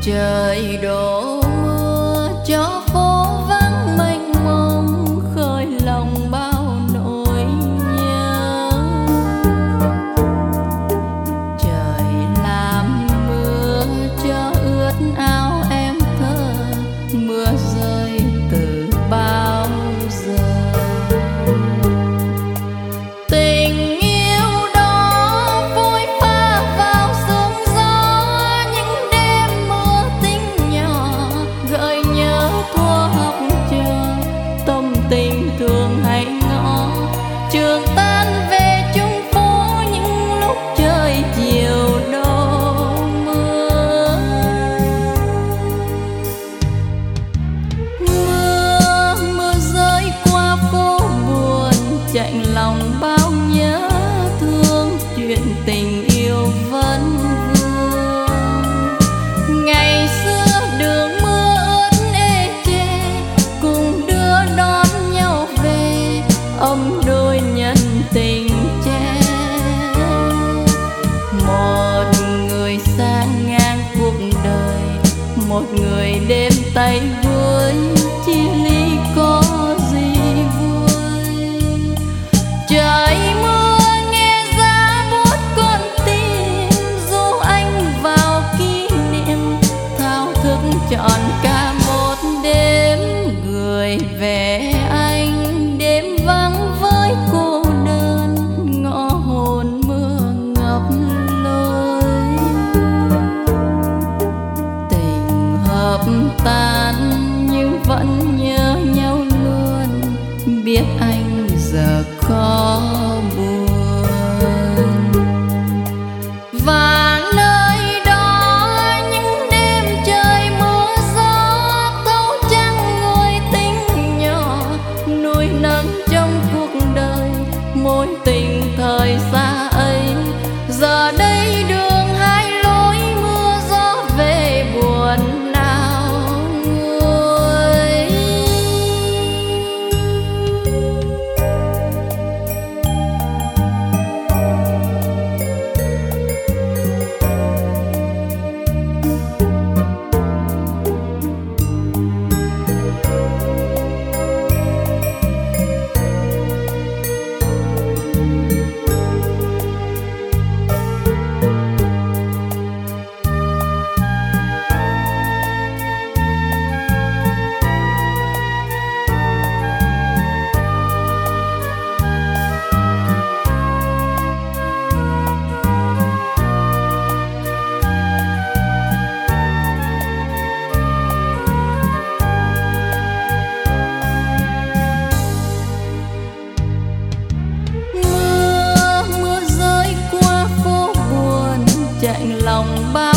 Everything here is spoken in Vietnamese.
Trời đổ mưa cho phố vắng mênh mông, khơi lòng bao nỗi nhớ. Trời làm mưa cho ướt áo em thơ, mưa rơi từ bao giờ. Tình yêu đó vội pha vào sương gió, những đêm mưa tinh nhỏ gợi nhớ thuở học trò. Tâm tình thường hay ngõ trường tan về chung phố, những lúc trời chiều đổ mưa. Mưa rơi qua phố buồn, chạnh lòng bao nhớ thương, chuyện tình yêu vẫn vương. Ngày xưa đường mưa ướt ê chê, cùng đưa đón nhau về, ấm đôi nhân tình che. Một người sang ngang cuộc đời, một người đêm tay với, chia ly có gì vui. Trời mưa nghe giá buốt con tim, du anh vào kỷ niệm, thao thức trọn cả một đêm. Gửi về anh đêm vắng với cô đơn, ngõ hồn mưa ngập lối. Tình hợp tan nhưng vẫn nhớ nhau luôn, biết anh giờ khó buồn. Và nơi đó những đêm trời mưa gió, thấu trăng người tình nhỏ nuôi nấng trong cuộc đời. Mối tình thời xa ấy giờ đây đường hai lối, mưa gió về buồn nào nguôi. Mưa rơi qua phố buồn, chạnh lòng bao